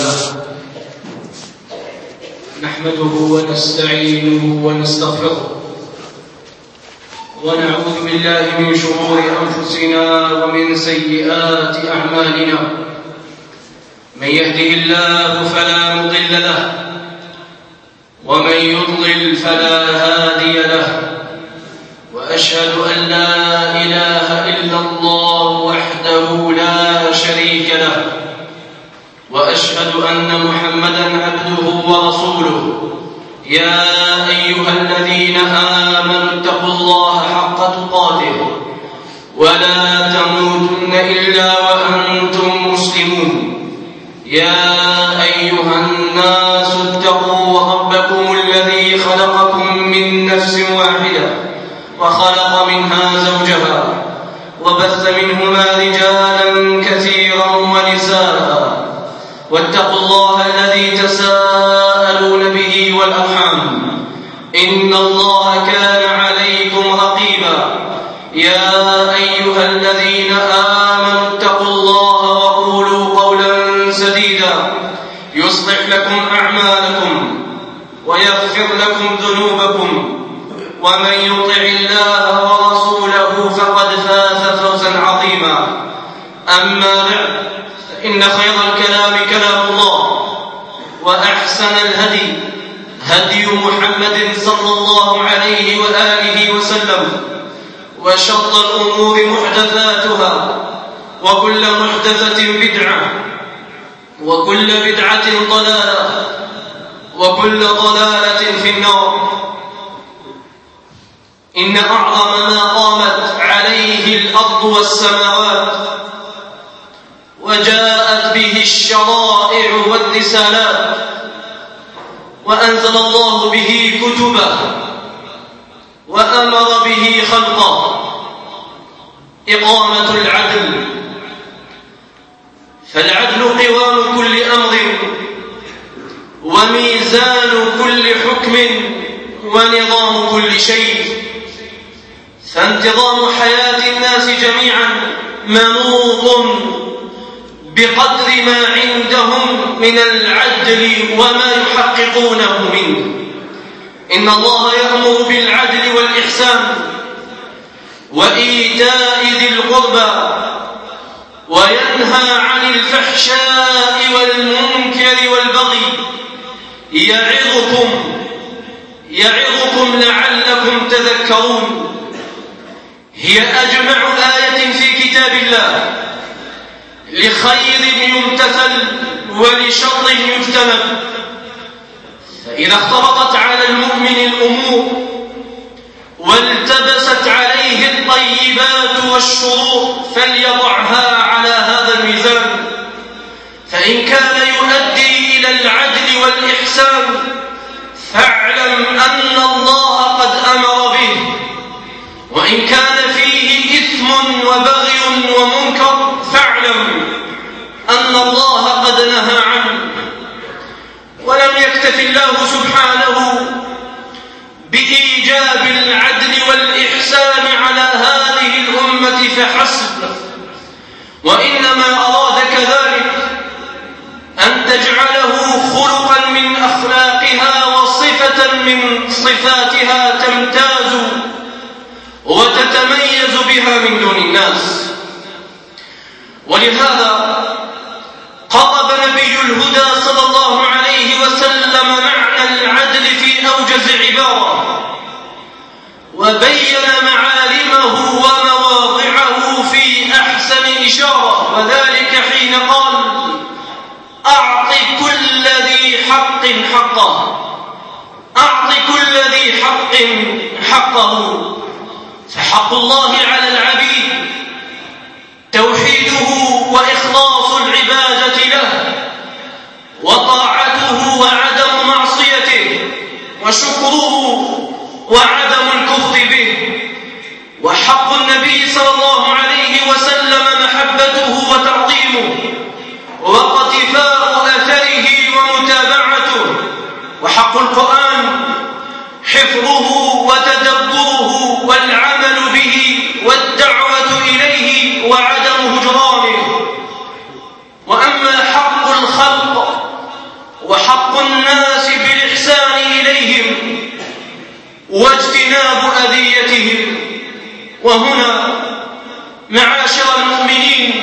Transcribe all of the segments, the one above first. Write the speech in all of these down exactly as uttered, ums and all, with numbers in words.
لله نحمده ونستعينه ونستغفره ونعوذ بالله من شرور أنفسنا ومن سيئات أعمالنا. من يهده الله فلا مضل له ومن يضلل فلا هادي له، وأشهد أن لا إله إلا الله وحده لا شريك له، وأشهد أن محمدًا عبده ورسوله. يا أيها الذين آمنوا اتقوا الله حق تقاته ولا تموتن إلا وأنتم مسلمون. يا أيها الناس اتقوا ربكم الذي خلقكم من نفس واحدة وخلق منها زوجها وبث منهما رجالا كثيرا ونساء، واتقوا الله الذي تساءلون به والأرحام إن الله كان عليكم رقيبا. يا أيها الذين آمنوا اتقوا الله وقولوا قولا سديدا يصلح لكم أعمالكم ويغفر لكم ذنوبكم، ومن يطع الله ورسوله فقد فاز فوزا عظيما. أما بعد، فإن خير الكلام كلام الله، وأحسن الهدي هدي محمد صلى الله عليه وآله وسلم، وشر الأمور محدثاتها، وكل محدثة بدعة، وكل بدعة ضلالة، وكل ضلالة في النار. إن أعظم ما قامت عليه الأرض والسماوات وجاءت به الشرائع والرسالات وأنزل الله به كتبه وأمر به خلقه إقامة العدل. فالعدل قوام كل أمر وميزان كل حكم ونظام كل شيء. فانتظام حياة الناس جميعا منوط بقدر ما عندهم من العدل وما يحققونه منه. إن الله يأمر بالعدل والإحسان وإيتاء ذي القربى وينهى عن الفحشاء والمنكر والبغي يعظكم يعظكم لعلكم تذكرون. هي أجمع آية في كتاب الله لخير يمتثل ولشر يجتنب. فإذا اختلطت على المؤمن الأمور والتبست عليه الطيبات والشرور فليضعها على هذا الميزان. فإن كان يؤدي إلى العدل والإحسان فاعلم أن الله قد أمر به، وإن كان فيه إثم وبغي ومنكر فاعلم أن الله قد نهى عنه. ولم يكتف الله سبحانه بإيجاب العدل والإحسان على هذه الأمة فحسب، وإنما أراد كذلك أن تجعله خلقا من أخلاقها وصفة من صفاتها تمتاز وتتميز بها من دون الناس. ولهذا قرب نبي الهدى صلى الله عليه وسلم معنى العدل في أوجز عبارة، وبين معالمه ومواضعه في أحسن إشارة، وذلك حين قال: أعط كل ذي حق حقه، أعط كل ذي حق حقه. فحق الله على العبيد توحيده وإخلاص العبادة له وطاعته وعدم معصيته وشكره وعدم الكفر به. وحق النبي صلى الله عليه وسلم محبته وتعظيمه واقتفاء أثره ومتابعته. وحق القرآن حفظه وتدبره والعمل به والدعوة إليه وعدم هجرانه. وأما حق الخلق وحق الناس بالإحسان إليهم واجتناب أذيتهم. وهنا معاشر المؤمنين،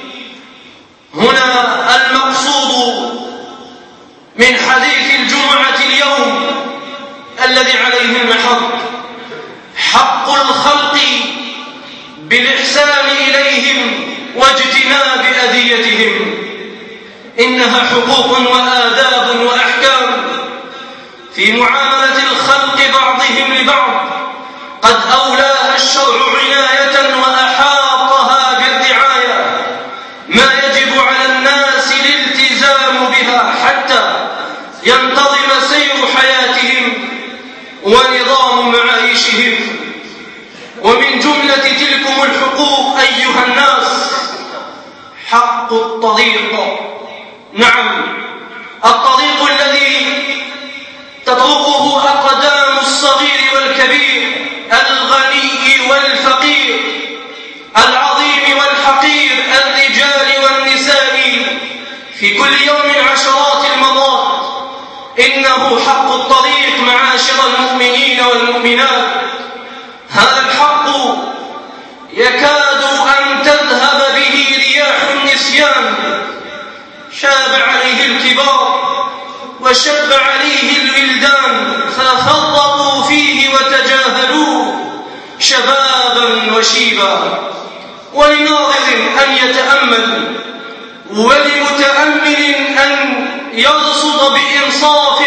هنا المقصود من حديث الجمعة اليوم الذي عليه المحط، حق الخلق بالإحسان إليهم واجتناب أذيتهم. إنها حقوق وآداب وأحكام في معاملة الخلق بعضهم لبعض قد أولاها الشرع عناية وأحاطها بالرعاية، ما يجب على الناس الالتزام بها حتى ينتظم سير حياتهم ونظام معايشهم. ومن جملة تلكم الحقوق أيها الناس حق الطريق. نعم، الطريق الذي تطرقه أقدام الصغير والكبير، الغني والفقير، العظيم والحقير، الرجال والنساء، في كل يوم عشرات المرات. إنه حق الطريق معاشر المؤمنين والمؤمنات. هذا الحق يكاد أن تذهب به رياح النسيان، شاب عليه الكبار وشب عليه الولدان، ففرطوا فيه وتجاهلوه شبابا وشيبا. ولناظر أن يتأمل، ولمتأمل أن يرصد بإنصاف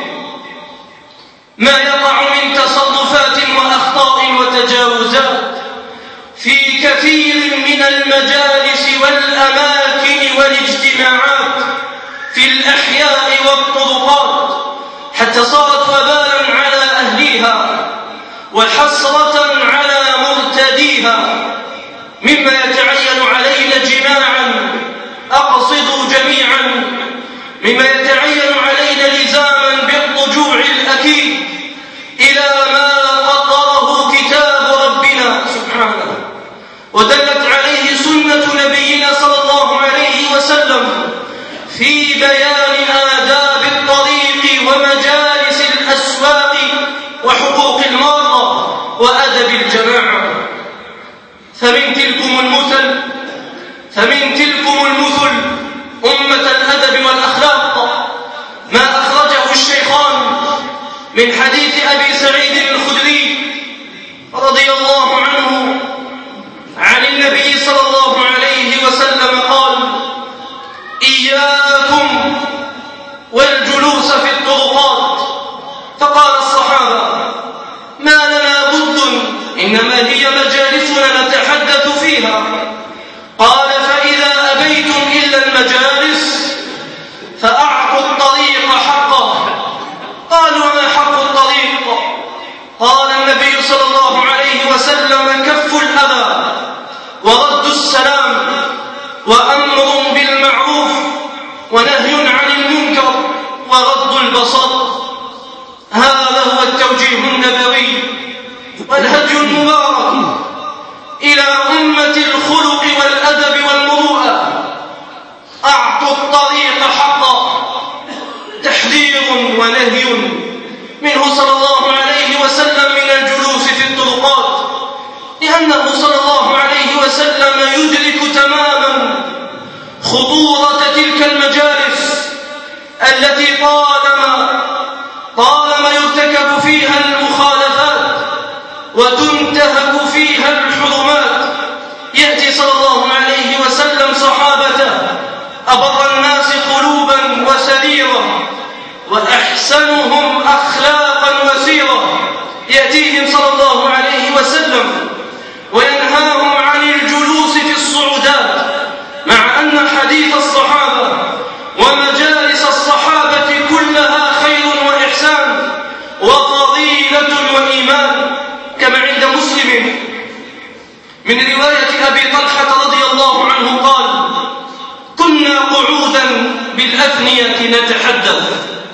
ما يقع من تصرفات وأخطاء وتجاوزات في كثير من المجالس والأماكن والاجتماعات في الأحياء والطرقات، حتى صارت وبالا على أهليها وحسرة على مرتديها. مما يتعين علينا جماعا، أقصد جميعا، مما يتعين علينا لزاما بالرجوع الأكيد إلى ما قدره كتاب ربنا سبحانه ودلت عليه سنة نبينا صلى الله عليه وسلم في بيان آداب الطريق ومجالس الأسواق وحقوق المرأة وأدب الجماعة. فمن تلكم المثل فمن تلكم المثل أمة الأدب والأخلاق ما أخرجه الشيخان من حديث أبي سعيد الخدري رضي الله عنه عن النبي صلى الله عليه وسلم قال: إياكم والجلوس في الطرقات. فقال الصحابة: ما لنا بد، إنما هي مجالسنا نتحدث فيها. قال: فإذا أبيتم إلا المجالس فأعطوا الطريق حقه. قالوا: ما حق الطريق؟ قال النبي صلى الله عليه وسلم: كف الأذى ورد السلام وأمر بالمعروف ونهي عن المنكر وغض البصر. هذا هو التوجيه النبوي والهدي المبارك إلى أمة الخلق والأدب والمروءة. أعطوا الطريق حقا، تحذير ونهي منه صلى الله عليه وسلم من الجلوس في الطرقات، لأنه صلى الله عليه وسلم يدرك تماما خطورة تلك المجالس التي طالما طالما يرتكب فيها المخالفات وتنتهك فيها الحرمات. يأتي صلى الله عليه وسلم صحابته أبر الناس قلوبا وسريرا وأحسنهم أخلاقا وسيرا، يأتيهم صلى الله عليه وسلم وينهاهم عن الجلوس في الصعودات، مع أن حديث الصحابة ومجالس الصحابة كلها خير وإحسان وفضيلة وإيمان، كما عند مسلم من رواية أبي طلحة رضي الله عنه قال: كنا قعودا بالأثنية نتحدث،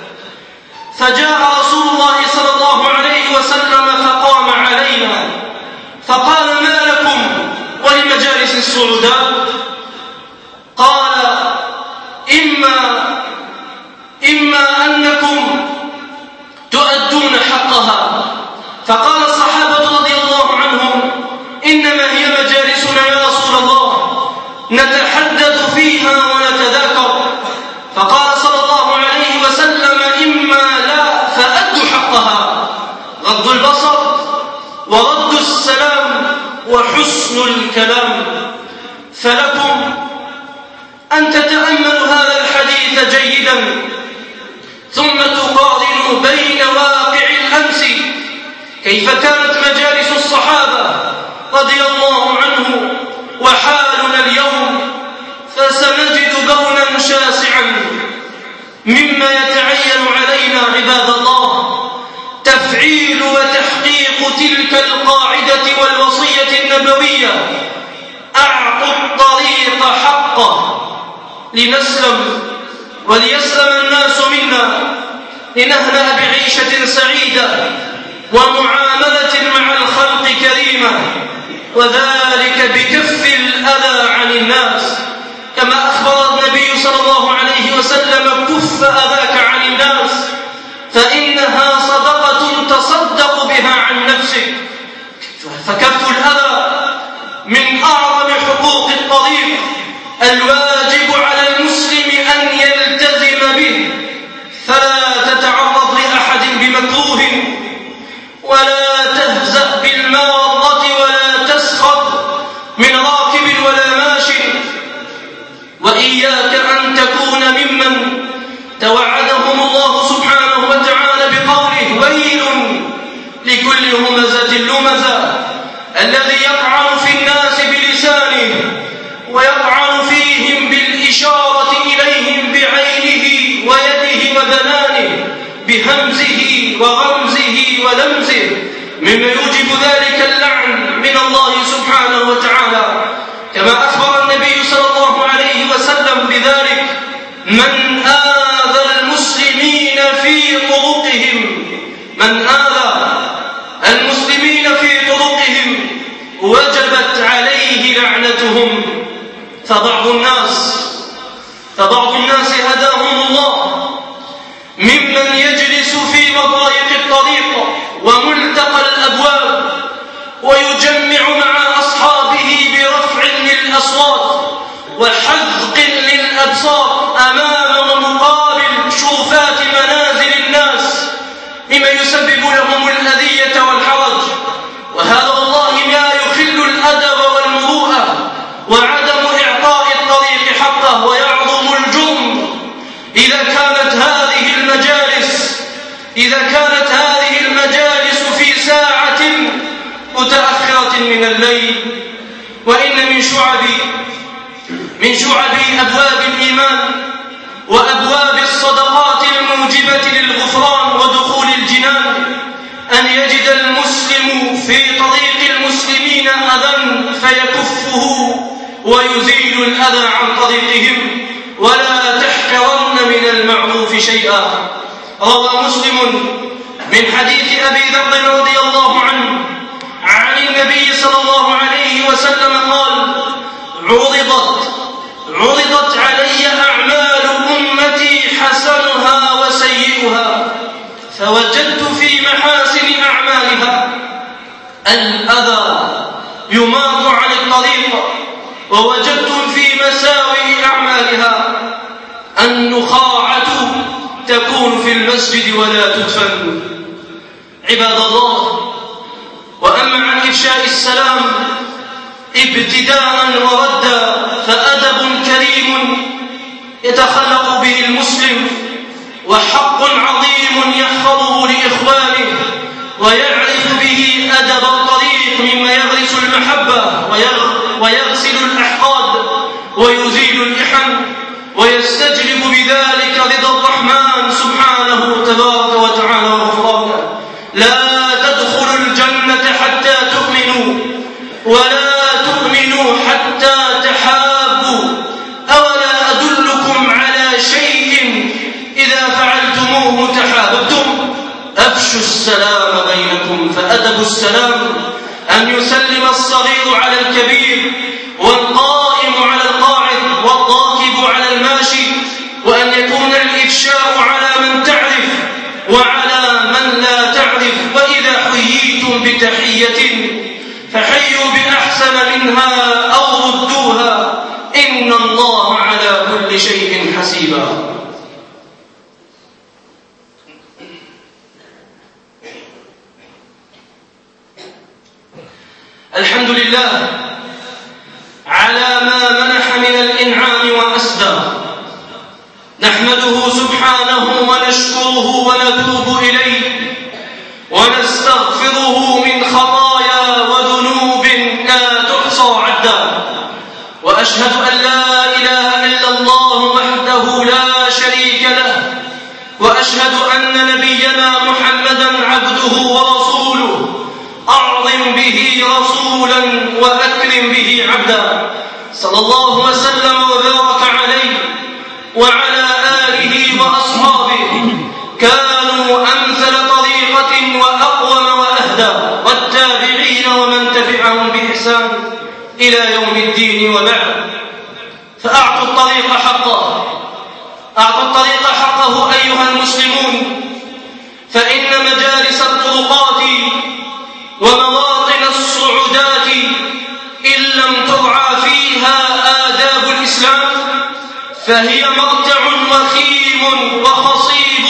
فجاء رسول الله صلى الله عليه وسلم فقام علينا فقال: ما لكم ولمجالس الصعودات؟ قال: إما إما حقها. فقال الصحابة رضي الله عنهم: إنما هي مجالسنا يا رسول الله، نتحدث فيها ونتذاكر. فقال صلى الله عليه وسلم: إما لا فأدوا حقها، غض البصر ورد السلام وحسن الكلام. فلكم أن تتأملوا هذا الحديث جيدا، ثم تقارنوا بين واقع الأمس كيف كانت مجالس الصحابة رضي الله عنه وحالنا اليوم، فسنجد بونا شاسعا. مما يتعين علينا عباد الله تفعيل وتحقيق تلك القاعدة والوصية النبوية: أعطوا الطريق حقه لنسلم وليسلم الناس منا، لنهنأ بعيشة سعيدة ومعاملة مع الخلق كريمة، وذلك بكف الأذى عن الناس، كما أخبر النبي صلى الله عليه وسلم: كف أذاك عن الناس فإنها صدقة تصدق بها عن نفسك. فكف الأذى من أعظم حقوق الطريق الواجب على المسلم أن يلتزم به، فلا تتعرض لأحد بمكروه، ولا تهزأ بالمارة، ولا تسخط من راكب ولا ماش، وإياك أن تكون ممن توعدهم الله سبحانه وتعالى بقوله: ويل لكل همزة لمزة، الذي يطعن في الناس بلسانه ويطعن فيهم بالإشارة إليهم بعينه ويده وبنانه، بهمزه وغمزه ولمزه، مما يوجب ذلك اللعن من الله سبحانه وتعالى، كما أخبر النبي صلى الله عليه وسلم بذلك: من آذى المسلمين في طرقهم من آذى المسلمين في طرقهم وجبت عليه لعنتهم. فبعض الناس فبعض الناس هداهم الله ممن يجلس في مضايق الطريق وملتقى الأبواب ويجمع مع أصحابه برفع للأصوات وحذق للأبصار أمام ومقابل شوفات منازل الناس، مما يسبب لهم الأذية والحرج. وهذا والله ما يخل الأدب والمروءة وعدم إعطاء الطريق حقه، ويعظم الجرم إذا كانت هذه المجالس إذا كانت هذه المجالس في ساعة متأخرة من الليل. وإن من شعب من شعب أبواب الإيمان وأبواب الصدقات الموجبة للغفران ودخول الجنان أن يجد المسلم في طريق المسلمين أذى فيكفه ويزيل الأذى عن طريقهم، ولا تحقرن من المعروف شيئا. روى مسلم من حديث أبي ذر رضي الله عنه عن النبي صلى الله عليه وسلم قال: عرضت عرضت علي أعمال أمتي حسنها وسيئها، فوجدت في محاسن أعمالها الأذى يماط عن الطريق، ووجدت في مساوئ أعمالها النخاعة تكون في المسجد ولا تدفن. عباد الله، وأما عن إفشاء السلام ابتداء وردا فأدب كريم يتخلق به المسلم، وحق عظيم يحفظه لإخوانه ويعرف به أدب الطريق، مما يغرس المحبة ويغسل الأحقاد ويزيل الإحن، ويستجلب بذلك رضا الرحمن سبحانه تبارك وتعالى وغفرانه. لا تدخلوا الجنة حتى تؤمنوا، ولا تؤمنوا حتى تحابوا، أولا أدلكم على شيء إذا فعلتموه تحاببتم؟ أفشوا السلام بينكم. فأدب السلام أن يسلم الصغير على الكبير، والقائم على القاعد، والراكب على الماشي، وأن يكون الإفشاء على من تعرف وعلى من لا تعرف، الحمد لله على ما منح من الإنعام وأسدى، نحمده سبحانه ونشكره ونتوب إليه ونستغفره من خطايا وذنوب لا تحصى عدا، وأشهد أن لا إله إلا الله وحده لا شريك له، وأشهد أن نبينا محمدا عبده ورسوله، أعظم به رسولا وأكرم به عبدا، صلى الله وسلم وبارك عليه وعلى آله وأصحابه، كانوا أمثل طريقة وأقوم وأهدى، والتابعين ومن تبعهم بإحسان إلى يوم الدين. وبعد، فأعطوا الطريق حقه، أعطوا الطريق حقه أيها المسلمون، فإن مجالس الطرقات ومواطن الصعودات إن لم ترعى فيها آداب الإسلام فهي مرتع وخيم وخصيب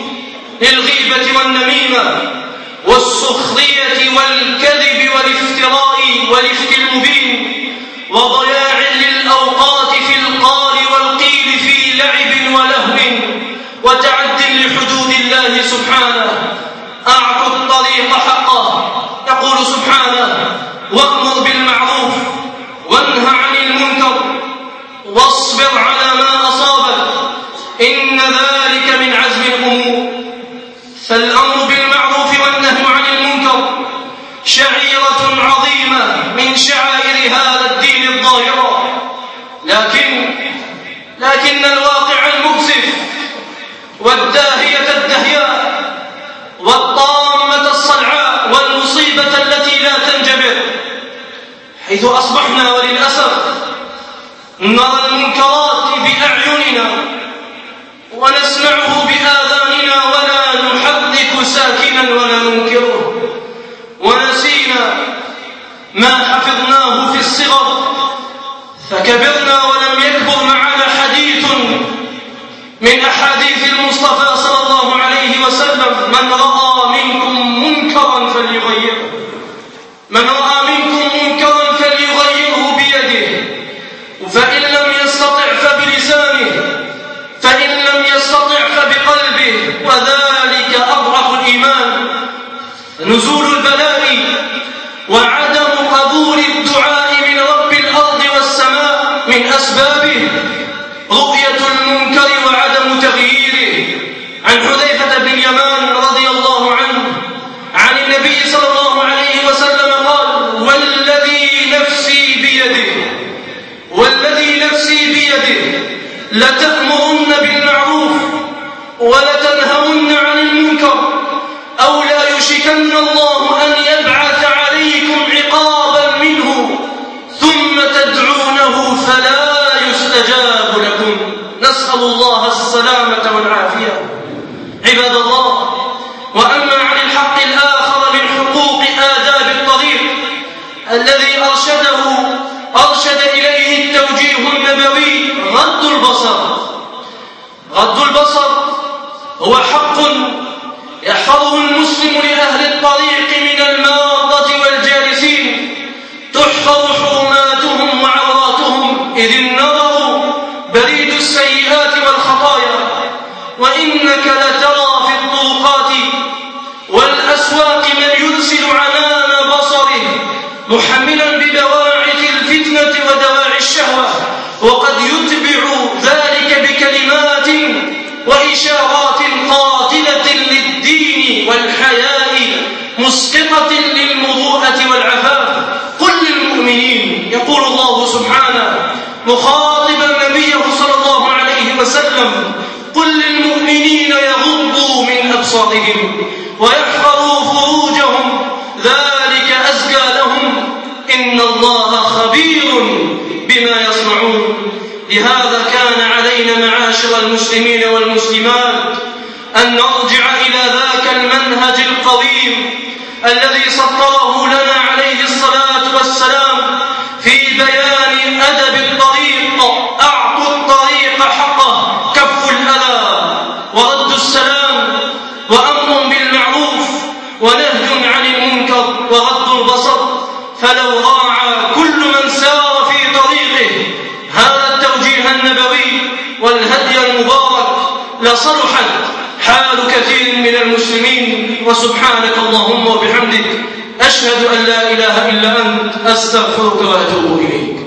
للغيبة والنميمة والسخرية والكذب والافتراء والإفك المبين، وضياع للأوقات في القال والقيل في لعب ولهو وتعد لحدود الله سبحانه. أعطوا الطريق حقه، يقول سبحانه: وأمر بالمعروف وانه عن المنكر واصبر على ما أصابك إن ذلك من عزم الأمور. فالأمر بالمعروف والنهي عن المنكر شعيرة عظيمة من شعائر هذا الدين الظاهرة، لكن لكن الواقع المكسف والداهية الدهياء والطامة الصلعاء والمصيبة التي لا تنجبر، حيث أصبحنا وللأسف نرى المنكرات بأعيننا ونسمعه بآذاننا ولا نحرك ساكنا ولا ننكره، ونسينا ما حفظناه في الصغر، فكبرنا ولم يكبر معنا حديث من أحاديث المصطفى صلى الله عليه وسلم: من رأى منكم منكرا فليغيره، من رأى منكم منكرا فليغيره بيده، فإن لم يستطع فبلسانه، فإن لم يستطع فبقلبه، وذلك أضعف الإيمان. نزول البلاء وعدم قبول الدعاء من رب الأرض والسماء من أسبابه رؤية المنكر وعدم تغييره. عن حذيفة بن اليمان رضي الله عنه عن النبي صلى الله عليه وسلم قال: والذي نفسي بيده والذي نفسي بيده لتأمرن بالمعروف ولتنهون عن المنكر، أو لا يوشكن الله أن يبعث عليكم عقابا منه ثم تدعونه فلا يستجاب لكم. نسأل الله السلامة والعافية. عباد الله، وأما عن الحق الآخر من حقوق آداب الطريق الذي أرشده أرشد إليه التوجيه النبوي: غض البصر. غض البصر هو حق يحفظه المسلم لأهل الطريق من المارة والجالسين، تحفظ حرماتهم وعوراتهم، إذ النظر بريد السيئات والخطايا، وإنك لترى في الطرقات والأسواق من يرسل عنان بصره محملا بدواعث الفتنة ودواعي الشهوة، وقد يتبع ذلك بكلمات وإشارات قاتلة للدين والحياء مسقطة للمروءة والعفاف. قل للمؤمنين، يقول الله سبحانه مخاطبا نبيه صلى الله عليه وسلم: قل للمؤمنين يغضوا من أبصارهم ويحفظوا فروجهم ذلك أزكى لهم إن الله خبير بما يصنعون. لهذا كان علينا معاشر المسلمين والمسلمات أن نرجع إلى ذاك المنهج القويم الذي سطره لنا عليه الصلاة والسلام في بيان أدب الطريق. أعطوا الطريق حقه، كف الأذى ورد السلام وأمر بالمعروف ونهي عن المنكر وغض البصر، فلو راعى كل من سار في طريقه هذا التوجيه النبوي والهدي المبارك لصلحت حال كثير من المسلمين. وسبحانك اللهم وبحمدك أشهد أن لا إله إلا أنت أستغفرك وأتوب إليك.